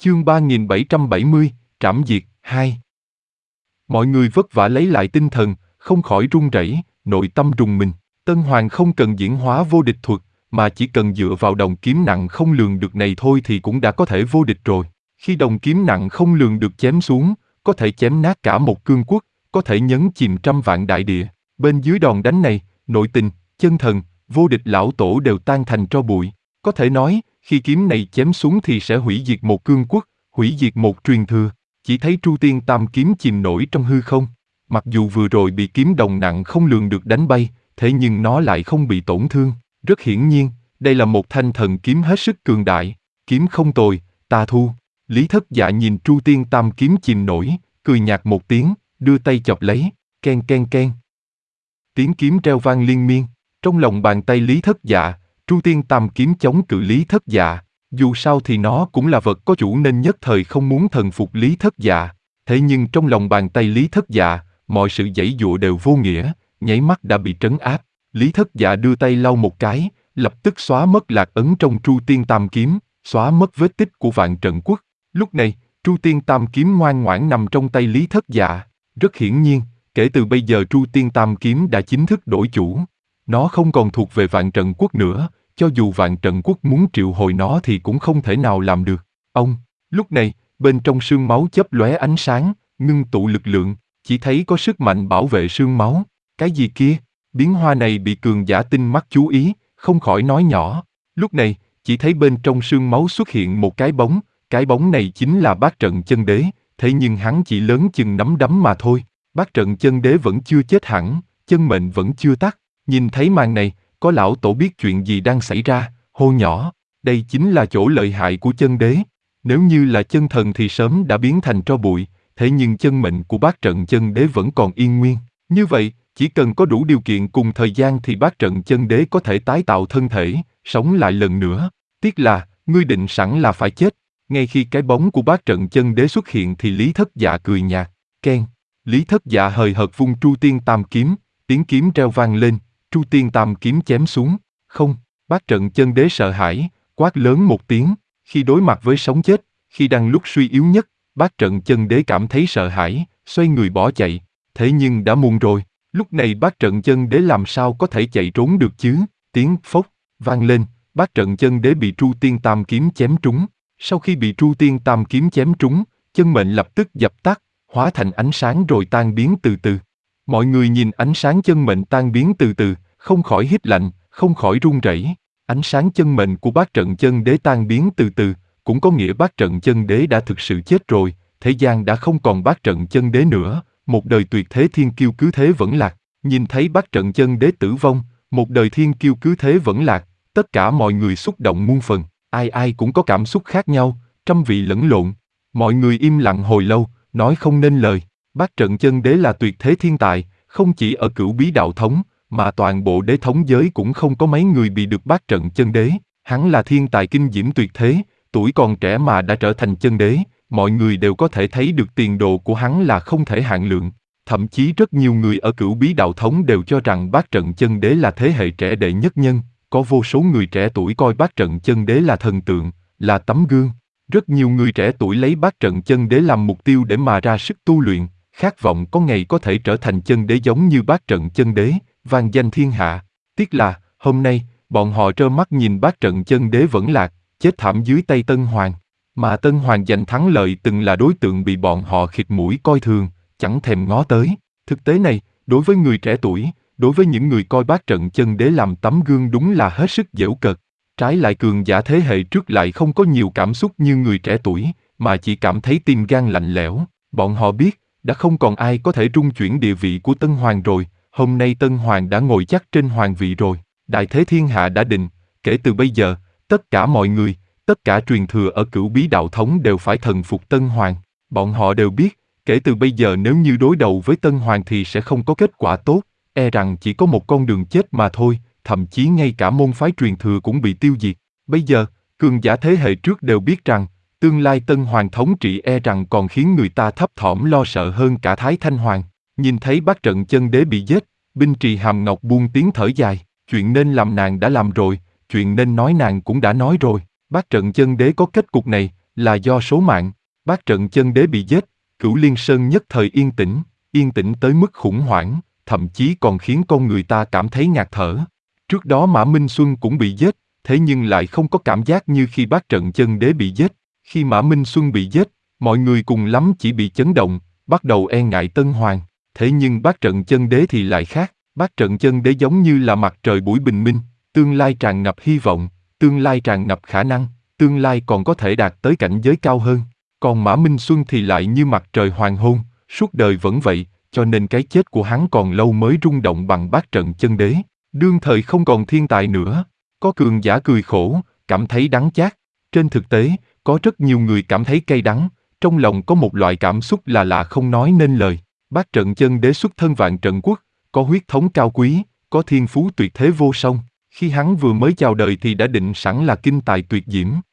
Chương 3770, Trảm Diệt, 2. Mọi người vất vả lấy lại tinh thần, không khỏi run rẩy, nội tâm rùng mình. Tân Hoàng không cần diễn hóa vô địch thuật, mà chỉ cần dựa vào đồng kiếm nặng không lường được này thôi thì cũng đã có thể vô địch rồi. Khi đồng kiếm nặng không lường được chém xuống, có thể chém nát cả một cương quốc, có thể nhấn chìm trăm vạn đại địa. Bên dưới đòn đánh này, nội tình, chân thần, vô địch lão tổ đều tan thành tro bụi. Có thể nói, khi kiếm này chém xuống thì sẽ hủy diệt một cương quốc, hủy diệt một truyền thừa. Chỉ thấy Tru Tiên Tam kiếm chìm nổi trong hư không. Mặc dù vừa rồi bị kiếm đồng nặng không lường được đánh bay, thế nhưng nó lại không bị tổn thương. Rất hiển nhiên, đây là một thanh thần kiếm hết sức cường đại. Kiếm không tồi, ta thu. Lý Thất Dạ nhìn Tru Tiên Tam kiếm chìm nổi, cười nhạt một tiếng, đưa tay chọc lấy, ken ken ken. Tiếng kiếm reo vang liên miên. Trong lòng bàn tay Lý Thất Dạ, Tru Tiên Tam kiếm chống cự Lý Thất Dạ. Dù sao thì nó cũng là vật có chủ nên nhất thời không muốn thần phục Lý Thất Dạ. Thế nhưng trong lòng bàn tay Lý Thất Dạ, mọi sự giãy giụa đều vô nghĩa, nháy mắt đã bị trấn áp. Lý Thất Dạ đưa tay lau một cái, lập tức xóa mất lạc ấn trong Tru Tiên Tam kiếm, xóa mất vết tích của Vạn Trận Quốc. Lúc này, Tru Tiên Tam kiếm ngoan ngoãn nằm trong tay Lý Thất Dạ. Rất hiển nhiên, kể từ bây giờ Tru Tiên Tam kiếm đã chính thức đổi chủ. Nó không còn thuộc về Vạn Trận Quốc nữa, cho dù Vạn Trận Quốc muốn triệu hồi nó thì cũng không thể nào làm được. Lúc này, bên trong sương máu chớp lóe ánh sáng, ngưng tụ lực lượng, chỉ thấy có sức mạnh bảo vệ sương máu. Cái gì kia? Biến hoa này bị cường giả tinh mắt chú ý, không khỏi nói nhỏ. Lúc này, chỉ thấy bên trong sương máu xuất hiện một cái bóng này chính là Bát Trận Chân Đế, thế nhưng hắn chỉ lớn chừng nắm đấm mà thôi. Bát Trận Chân Đế vẫn chưa chết hẳn, chân mệnh vẫn chưa tắt. Nhìn thấy màn này, có lão tổ biết chuyện gì đang xảy ra, hô nhỏ, đây chính là chỗ lợi hại của chân đế. Nếu như là chân thần thì sớm đã biến thành tro bụi, thế nhưng chân mệnh của Bát Trận Chân Đế vẫn còn yên nguyên. Như vậy, chỉ cần có đủ điều kiện cùng thời gian thì Bát Trận Chân Đế có thể tái tạo thân thể, sống lại lần nữa. Tiếc là, ngươi định sẵn là phải chết. Ngay khi cái bóng của Bát Trận Chân Đế xuất hiện thì Lý Thất Dạ cười nhạt, keng. Lý Thất Dạ hời hợt vung Tru Tiên Tam kiếm, tiếng kiếm reo vang lên, Tru Tiên Tam kiếm chém xuống. Không, Bát Trận Chân Đế sợ hãi, quát lớn một tiếng. Khi đối mặt với sống chết, khi đang lúc suy yếu nhất, Bát Trận Chân Đế cảm thấy sợ hãi, xoay người bỏ chạy. Thế nhưng đã muộn rồi. Lúc này Bát Trận Chân Đế làm sao có thể chạy trốn được chứ? Tiếng phốc vang lên, Bát Trận Chân Đế bị Tru Tiên Tam kiếm chém trúng. Sau khi bị Tru Tiên Tam kiếm chém trúng, chân mệnh lập tức dập tắt, hóa thành ánh sáng rồi tan biến từ từ. Mọi người nhìn ánh sáng chân mệnh tan biến từ từ, không khỏi hít lạnh, không khỏi run rẩy. Ánh sáng chân mệnh của Bát Trận Chân Đế tan biến từ từ, cũng có nghĩa Bát Trận Chân Đế đã thực sự chết rồi, thế gian đã không còn Bát Trận Chân Đế nữa, một đời tuyệt thế thiên kiêu cứ thế vẫn lạc. Nhìn thấy Bát Trận Chân Đế tử vong, một đời thiên kiêu cứ thế vẫn lạc, tất cả mọi người xúc động muôn phần, ai ai cũng có cảm xúc khác nhau, trăm vị lẫn lộn. Mọi người im lặng hồi lâu, nói không nên lời. Bát Trận Chân Đế là tuyệt thế thiên tài, không chỉ ở Cửu Bí Đạo Thống, mà toàn bộ đế thống giới cũng không có mấy người bị được Bát Trận Chân Đế. Hắn là thiên tài kinh diễm tuyệt thế, tuổi còn trẻ mà đã trở thành chân đế, mọi người đều có thể thấy được tiền đồ của hắn là không thể hạn lượng. Thậm chí rất nhiều người ở Cửu Bí Đạo Thống đều cho rằng Bát Trận Chân Đế là thế hệ trẻ đệ nhất nhân, có vô số người trẻ tuổi coi Bát Trận Chân Đế là thần tượng, là tấm gương. Rất nhiều người trẻ tuổi lấy Bát Trận Chân Đế làm mục tiêu để mà ra sức tu luyện, khát vọng có ngày có thể trở thành chân đế giống như Bát Trận Chân Đế, vang danh thiên hạ. Tiếc là, hôm nay, bọn họ trơ mắt nhìn Bát Trận Chân Đế vẫn lạc, chết thảm dưới tay Tân Hoàng. Mà Tân Hoàng giành thắng lợi từng là đối tượng bị bọn họ khịt mũi coi thường, chẳng thèm ngó tới. Thực tế này, đối với người trẻ tuổi, đối với những người coi Bát Trận Chân Đế làm tấm gương đúng là hết sức giễu cợt. Trái lại cường giả thế hệ trước lại không có nhiều cảm xúc như người trẻ tuổi, mà chỉ cảm thấy tim gan lạnh lẽo. Bọn họ biết, đã không còn ai có thể rung chuyển địa vị của Tân Hoàng rồi, hôm nay Tân Hoàng đã ngồi chắc trên hoàng vị rồi, đại thế thiên hạ đã định, kể từ bây giờ, tất cả mọi người, tất cả truyền thừa ở Cửu Bí Đạo Thống đều phải thần phục Tân Hoàng. Bọn họ đều biết, kể từ bây giờ nếu như đối đầu với Tân Hoàng thì sẽ không có kết quả tốt, e rằng chỉ có một con đường chết mà thôi, thậm chí ngay cả môn phái truyền thừa cũng bị tiêu diệt. Bây giờ, cường giả thế hệ trước đều biết rằng, tương lai Tân Hoàng thống trị e rằng còn khiến người ta thấp thỏm lo sợ hơn cả Thái Thanh Hoàng. Nhìn thấy Bát Trận Chân Đế bị giết, Binh Trì Hàm Ngọc buông tiếng thở dài, chuyện nên làm nàng đã làm rồi, chuyện nên nói nàng cũng đã nói rồi. Bát Trận Chân Đế có kết cục này, là do số mạng. Bát trận chân đế bị giết, Cửu Liên Sơn nhất thời yên tĩnh tới mức khủng hoảng, thậm chí còn khiến con người ta cảm thấy ngạt thở. Trước đó Mã Minh Xuân cũng bị giết, thế nhưng lại không có cảm giác như khi bát trận chân đế bị giết. Khi Mã Minh Xuân bị giết, mọi người cùng lắm chỉ bị chấn động, bắt đầu e ngại Tân Hoàng. Thế nhưng bát trận chân đế thì lại khác, bát trận chân đế giống như là mặt trời buổi bình minh, tương lai tràn ngập hy vọng, tương lai tràn ngập khả năng, tương lai còn có thể đạt tới cảnh giới cao hơn. Còn Mã Minh Xuân thì lại như mặt trời hoàng hôn, suốt đời vẫn vậy, cho nên cái chết của hắn còn lâu mới rung động bằng bát trận chân đế. Đương thời không còn thiên tài nữa, có cường giả cười khổ, cảm thấy đắng chát. Trên thực tế, có rất nhiều người cảm thấy cay đắng, trong lòng có một loại cảm xúc là lạ không nói nên lời. Bát trận chân đế xuất thân vạn trận quốc, có huyết thống cao quý, có thiên phú tuyệt thế vô song. Khi hắn vừa mới chào đời thì đã định sẵn là kinh tài tuyệt diễm.